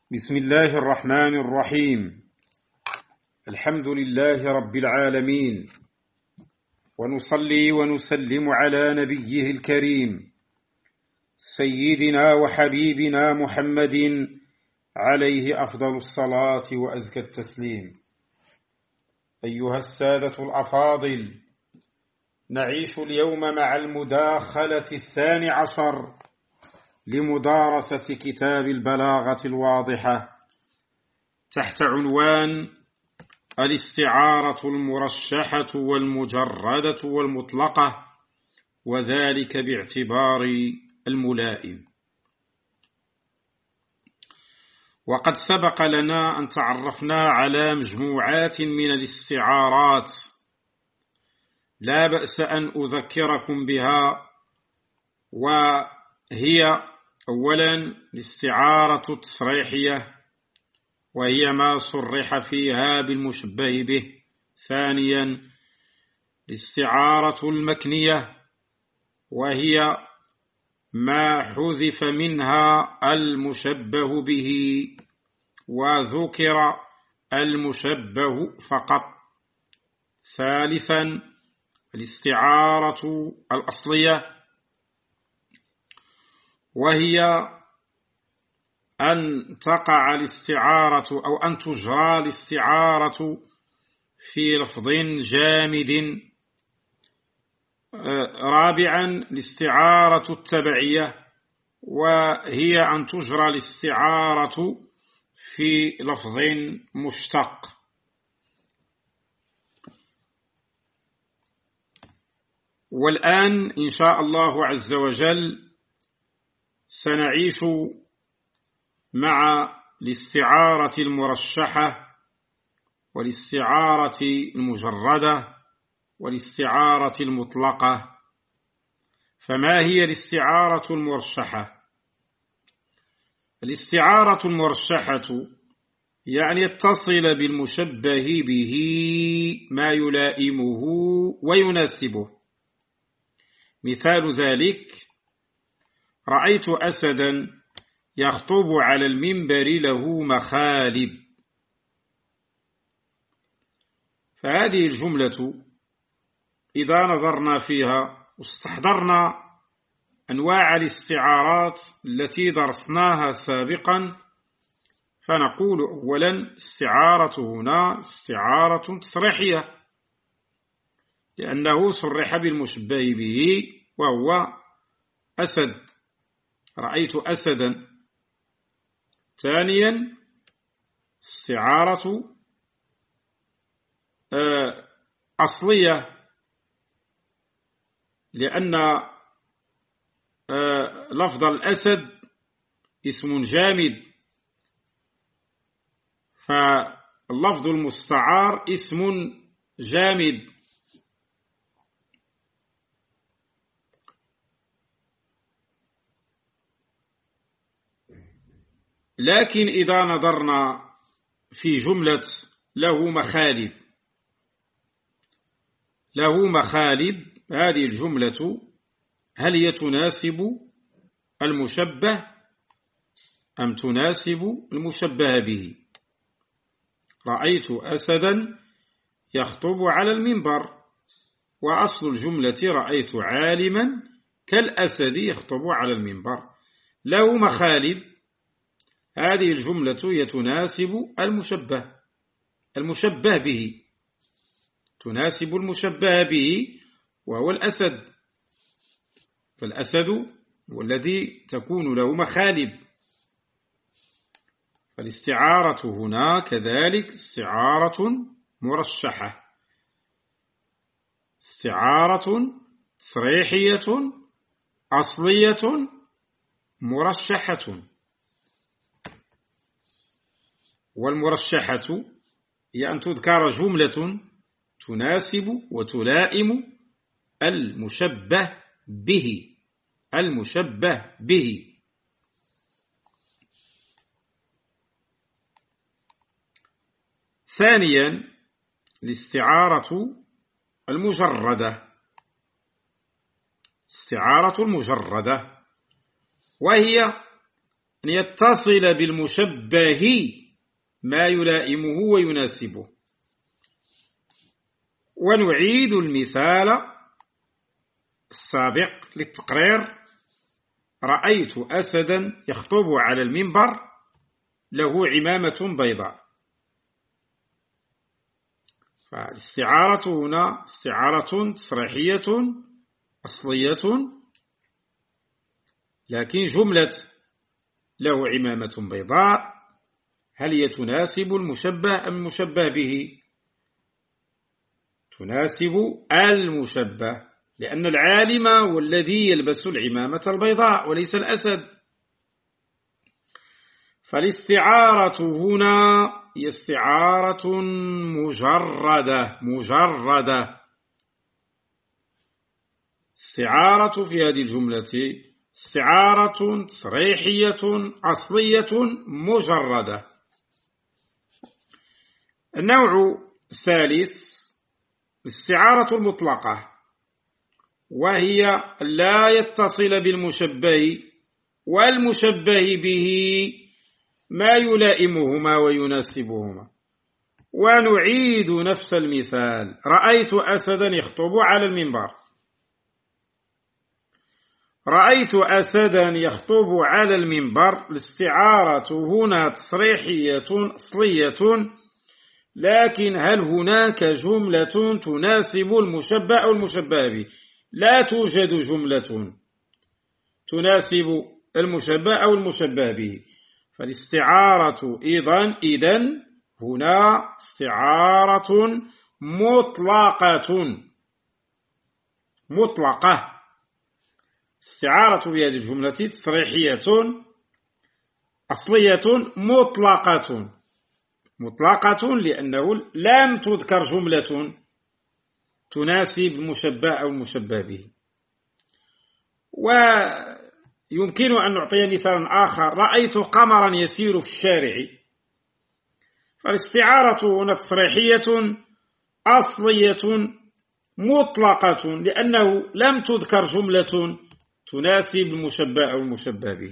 بسم الله الرحمن الرحيم. الحمد لله رب العالمين، ونصلي ونسلم على نبيه الكريم سيدنا وحبيبنا محمد عليه أفضل الصلاة وأزكى التسليم. أيها السادة الأفاضل، نعيش اليوم مع المداخلة 12 لمدارسة كتاب البلاغة الواضحة تحت عنوان الاستعارة المرشحة والمجردة والمطلقة، وذلك باعتبار الملائم. وقد سبق لنا أن تعرفنا على مجموعات من الاستعارات لا بأس أن أذكركم بها، وهي أولا الاستعارة التصريحية، وهي ما صرح فيها بالمشبه به. ثانيا الاستعارة المكنية، وهي ما حذف منها المشبه به وذكر المشبه فقط. ثالثا الاستعارة الأصلية، وهي أن تقع الاستعارة أو أن تجرى الاستعارة في لفظ جامد. رابعا الاستعارة التبعية، وهي أن تجرى الاستعارة في لفظ مشتق. والآن إن شاء الله عز وجل سنعيش مع الاستعارة المرشحة والاستعارة المجردة والاستعارة المطلقة. فما هي الاستعارة المرشحة؟ الاستعارة المرشحة يعني يتصل بالمشبه به ما يلائمه ويناسبه. مثال ذلك: رأيت أسدا يخطب على المنبر له مخالب. فهذه الجملة إذا نظرنا فيها واستحضرنا أنواع الاستعارات التي درسناها سابقا، فنقول أولا استعارة هنا استعارة تصريحية، لأنه صرح بالمشبه به وهو أسد، رأيت أسدا. ثانيا استعارة أصلية، لأن لفظ الأسد اسم جامد، فاللفظ المستعار اسم جامد. لكن إذا نظرنا في جملة له مخالب، هذه الجملة هل هي تناسب المشبه أم تناسب المشبه به؟ رأيت أسدا يخطب على المنبر، وأصل الجملة رأيت عالما كالأسد يخطب على المنبر. له مخالب، هذه الجملة تناسب المشبه به، تناسب المشبه به وهو الأسد، فالأسد هو الذي تكون له مخالب. فالاستعارة هنا كذلك استعارة مرشحة، استعارة تصريحية أصلية مرشحة. والمرشحة هي أن تذكر جملة تناسب وتلائم المشبه به. ثانيا الاستعارة المجردة، استعارة المجردة، وهي أن يتصل بالمشبه ما يلائمه ويناسبه. ونعيد المثال السابق للتقرير: رأيت أسدا يخطب على المنبر له عمامة بيضاء. فالاستعارة هنا استعارة تصريحية أصلية، لكن جملة له عمامة بيضاء هل هي تناسب المشبه أم المشبه به؟ تناسب المشبه، لأن العالم هو الذي يلبس العمامة البيضاء وليس الأسد. فالاستعارة هنا هي استعارة مجردة. استعارة في هذه الجملة استعارة تصريحية أصلية مجردة. النوع الثالث الاستعارة المطلقة، وهي لا يتصل بالمشبه والمشبه به ما يلائمهما ويناسبهما. ونعيد نفس المثال: رأيت أسدا يخطب على المنبر. رأيت أسدا يخطب على المنبر، الاستعارة هنا تصريحية أصلية، لكن هل هناك جملة تناسب المشبه أو المشبه به؟ لا توجد جملة تناسب المشبه أو المشبه به. فالاستعارة إذن هنا استعارة مطلقة. استعارة بهذه الجملة تصريحية أصلية مطلقة لأنه لم تذكر جملة تناسب المشبه أو المشبه به. ويمكن أن نعطي مثالا آخر: رأيت قمرا يسير في الشارع. فالاستعارة هنا تصريحية أصلية مطلقة لأنه لم تذكر جملة تناسب المشبه أو المشبه به.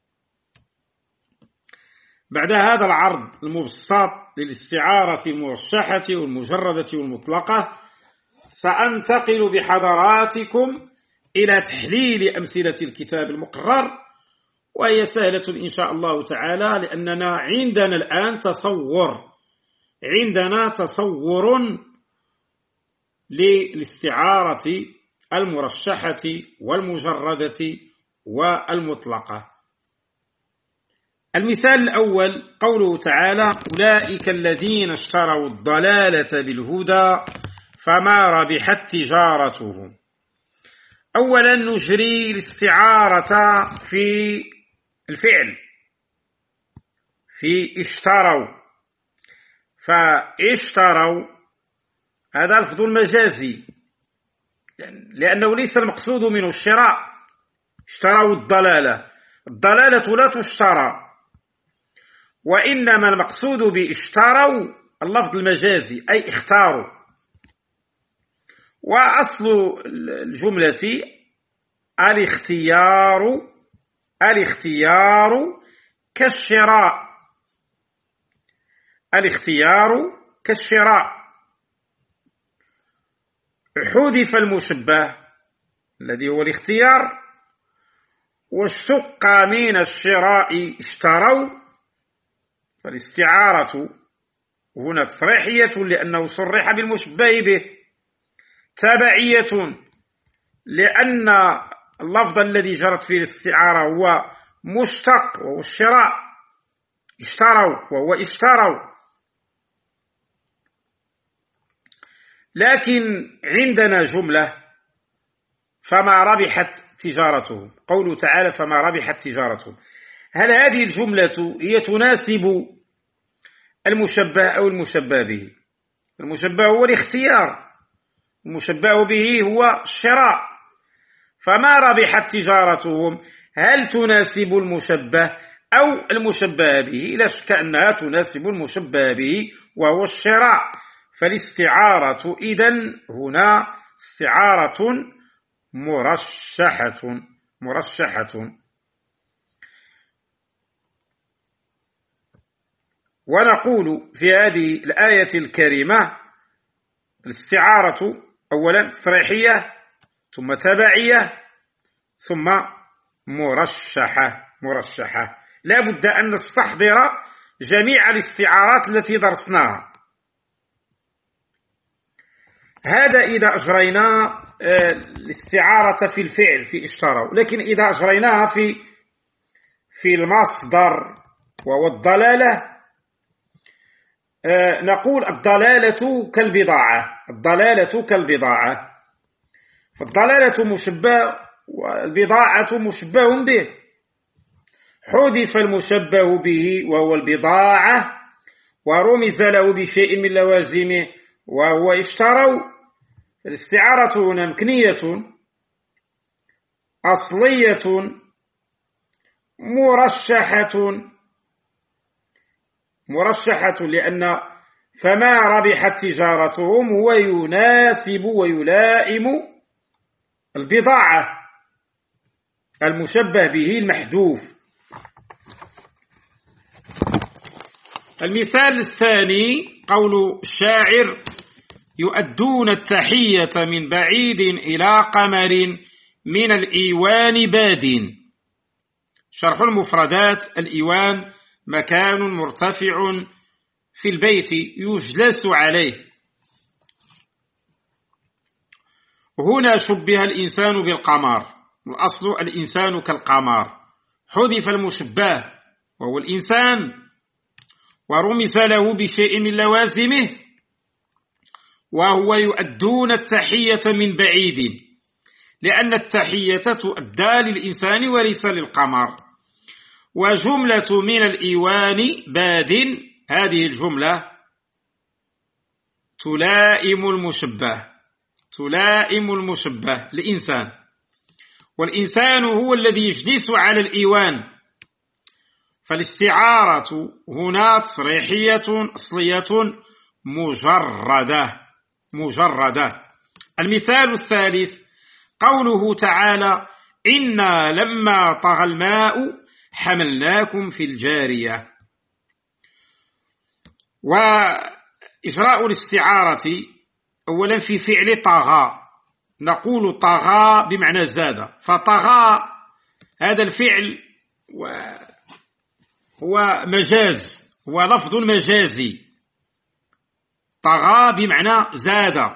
بعد هذا العرض المبسط للاستعارة المرشحة والمجردة والمطلقة، سأنتقل بحضراتكم إلى تحليل أمثلة الكتاب المقرر، وهي سهلة إن شاء الله تعالى، لأننا عندنا الآن تصور للاستعارة المرشحة والمجردة والمطلقة. المثال الأول قوله تعالى: أولئك الذين اشتروا الضلالة بالهدى فما ربحت تجارتهم. أولا نجري الاستعارة في الفعل في اشتروا. فاشتروا هذا لفظ مجازي لأنه ليس المقصود منه الشراء. اشتروا الضلالة لا تشترى، وإنما المقصود باشتروا اللفظ المجازي أي اختاروا. وأصل الجملة الاختيار كالشراء. حذف المشبه الذي هو الاختيار، واشتق من الشراء اشتروا. فالاستعارة هنا تصريحية لأنه صرح بالمشبه به، تبعية لأن اللفظ الذي جرت فيه الاستعارة هو مشتق وهو الشراء، اشتروا وهو اشتروا. لكن عندنا جملة فما ربحت تجارتهم، قوله تعالى فما ربحت تجارتهم. هل هذه الجملة هي تناسب المشبه أو المشبه به؟ المشبه هو الاختيار، المشبه به هو الشراء. فما ربحت تجارتهم هل تناسب المشبه أو المشبه به؟ لا شك أنها تناسب المشبه به وهو الشراء. فالاستعارة إذن هنا استعارة مرشحة. ونقول في هذه الآية الكريمة الاستعارة أولا تصريحية، ثم تبعية، ثم مرشحة. لا بد أن نستحضر جميع الاستعارات التي درسناها. هذا إذا أجرينا الاستعارة في الفعل في اشتروا، لكن إذا أجريناها في المصدر وهو الضلالة، نقول الضلالة كالبضاعة. فالضلالة مشبه والبضاعة مشبه به، حذف المشبه به وهو البضاعة ورمز له بشيء من لوازمه وهو اشتروا. الاستعارة هنا مكنية أصلية مرشحة، لأن فما ربحت تجارتهم هو يناسب ويلائم البضاعة المشبه به المحذوف. المثال الثاني قول الشاعر: يؤدون التحية من بعيد إلى قمر من الإيوان باد. شرح المفردات: الإيوان مكان مرتفع في البيت يجلس عليه. هنا شبه الإنسان بالقمر، والأصل الإنسان كالقمر، حذف المشبه وهو الإنسان ورمز له بشيء من لوازمه وهو يؤدون التحية من بعيد، لأن التحية تؤدى للإنسان وليس للقمر. وجملة من الإيوان باد، هذه الجملة تلائم المشبه الإنسان، والإنسان هو الذي يجلس على الإيوان. فالاستعارة هنا تصريحية أصلية مجردة. المثال الثالث قوله تعالى: إنا لما طغى الماء حملناكم في الجارية. وإجراء الاستعارة أولا في فعل طغى، نقول طغى بمعنى زاد، فطغى هذا الفعل هو مجاز، هو لفظ مجازي. طغى بمعنى زاد،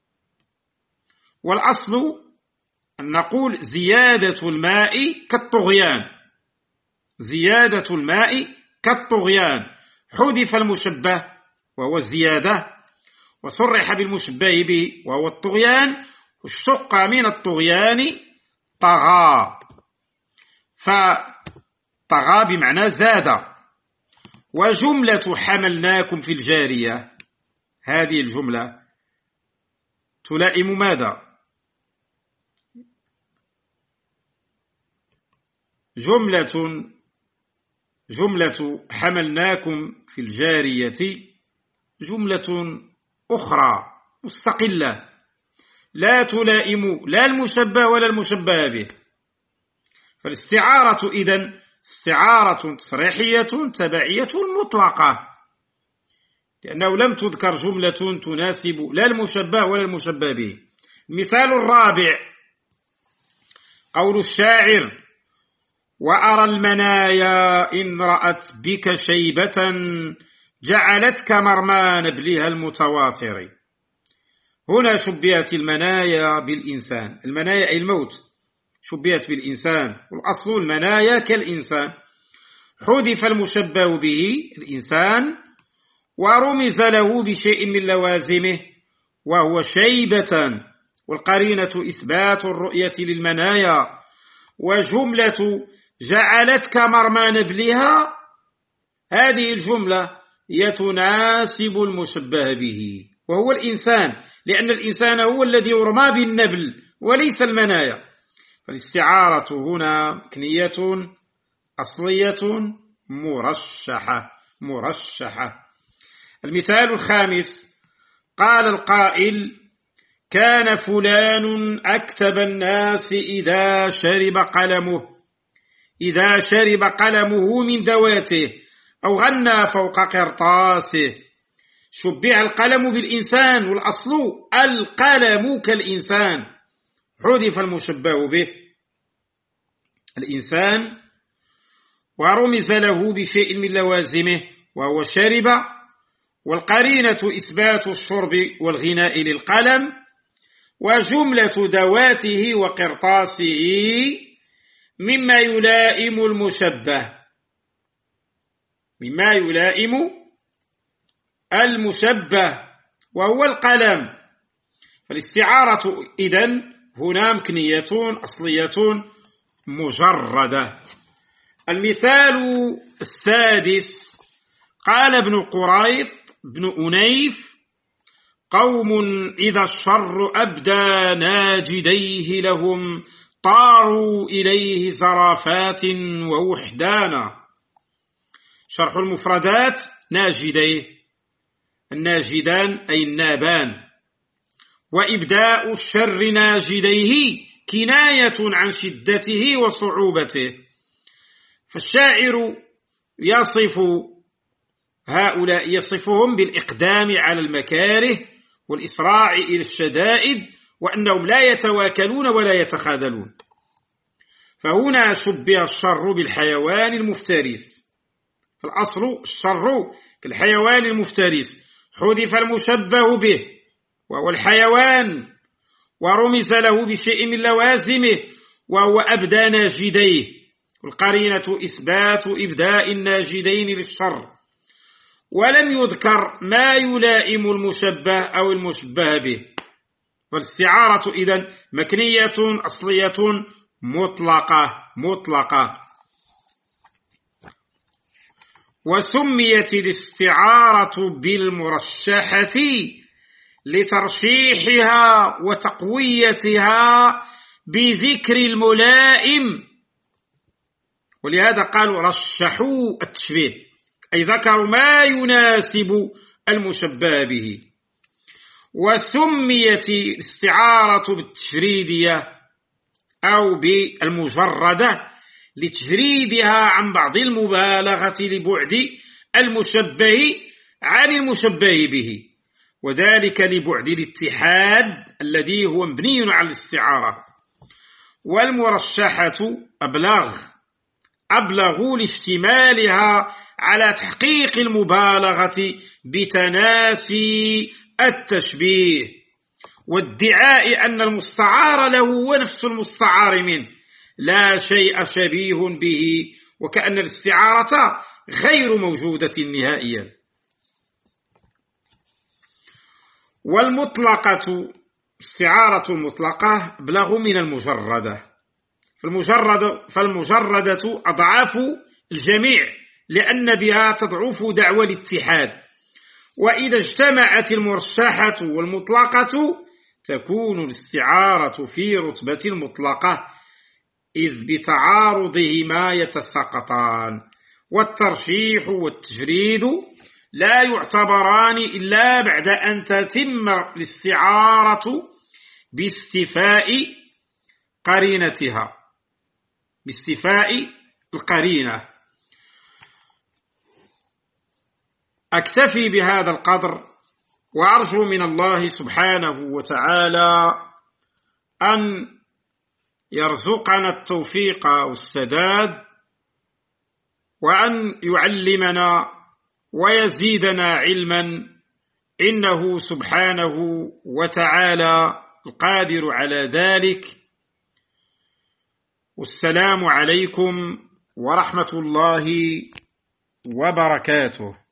والأصل أن نقول زيادة الماء كالطغيان، حذف المشبه وهو الزيادة وصرح بالمشبه به وهو الطغيان، اشتق من الطغيان طغى، فطغى بمعنى زاد. وجملة حملناكم في الجارية، هذه الجملة تلائم ماذا؟ جملة حملناكم في الجارية جملة أخرى مستقلة لا تلائم لا المشبه ولا المشبه به. فالاستعارة إذن استعارة تصريحية تبعية مطلقة، لأنه لم تذكر جملة تناسب لا المشبه ولا المشبه به. المثال الرابع قول الشاعر: وأرى المنايا إن رأت بك شيبة جعلتك مرمى نبلها المتواتر. هنا شبهت المنايا بالإنسان، المنايا أي الموت شبهت بالإنسان، والأصل المنايا كالإنسان، حذف المشبه به الإنسان ورمز له بشيء من لوازمه وهو شيبة، والقرينة إثبات الرؤية للمنايا. وجملة جعلتك مرمى نبلها، هذه الجملة يتناسب المشبه به وهو الإنسان، لأن الإنسان هو الذي يرمى بالنبل وليس المنايا. فالاستعارة هنا مكنية أصلية مرشحة. المثال الخامس قال القائل: كان فلان أكتب الناس إذا شرب قلمه من دواته أو غنى فوق قرطاسه. شبه القلم بالإنسان، والأصل القلم كالإنسان، حذف المشبه به الإنسان ورمز له بشيء من لوازمه وهو شرب، والقرينة إثبات الشرب والغناء للقلم، وجملة ذواته وقرطاسه مما يلائم المشبه، مما يلائم المشبه وهو القلم. فالاستعارة إذن هنا مكنية أصلية مجردة. المثال السادس: قال ابن قريط بن أنيف: قوم إذا الشر أبدى ناجديه لهم طاروا إليه زرافات ووحدانا. شرح المفردات: ناجديه، الناجدان أي النابان، وإبداء الشر ناجديه كناية عن شدته وصعوبته. فالشاعر يصف هؤلاء، يصفهم بالإقدام على المكاره والإسراع إلى الشدائد، وأنهم لا يتواكلون ولا يتخاذلون. فهنا شبه الشر بالحيوان المفترس، فالأصل الشر كالحيوان المفترس، حذف المشبه به وهو الحيوان ورمز له بشيء من لوازمه وهو أبدى ناجديه، والقرينة إثبات إبداء الناجدين للشر، ولم يذكر ما يلائم المشبه أو المشبه به. فالاستعارة إذن مكنية أصلية مطلقة. وسميت الاستعارة بالمرشحة لترشيحها وتقويتها بذكر الملائم، ولهذا قالوا رشحوا التشبيه، أي ذكروا ما يناسب المشبه به. وسميت الاستعارة بالتشريدية أو بالمجردة لتجريدها عن بعض المبالغة لبعد المشبه عن المشبه به، وذلك لبعد الاتحاد الذي هو مبني على الاستعارة. والمرشحة أبلغ لاشتمالها على تحقيق المبالغة بتناسي التشبيه، وادعاء أن المستعار له ونفس المستعار منه لا شيء شبيه به، وكأن الاستعارة غير موجودة نهائيا. والمطلقة، استعارة المطلقة أبلغ من المجردة. فالمجردة أضعاف الجميع لأن بها تضعف دعوى الاتحاد، وإذا اجتمعت المرشحة والمطلقة تكون الاستعارة في رتبة المطلقة، إذ بتعارضهما يتساقطان. والترشيح والتجريد لا يعتبران إلا بعد أن تتم الاستعارة باستيفاء قرينتها، باستيفاء القرينة. أكتفي بهذا القدر، وأرجو من الله سبحانه وتعالى أن يرزقنا التوفيق والسداد، وأن يعلمنا ويزيدنا علما، إنه سبحانه وتعالى القادر على ذلك. والسلام عليكم ورحمة الله وبركاته.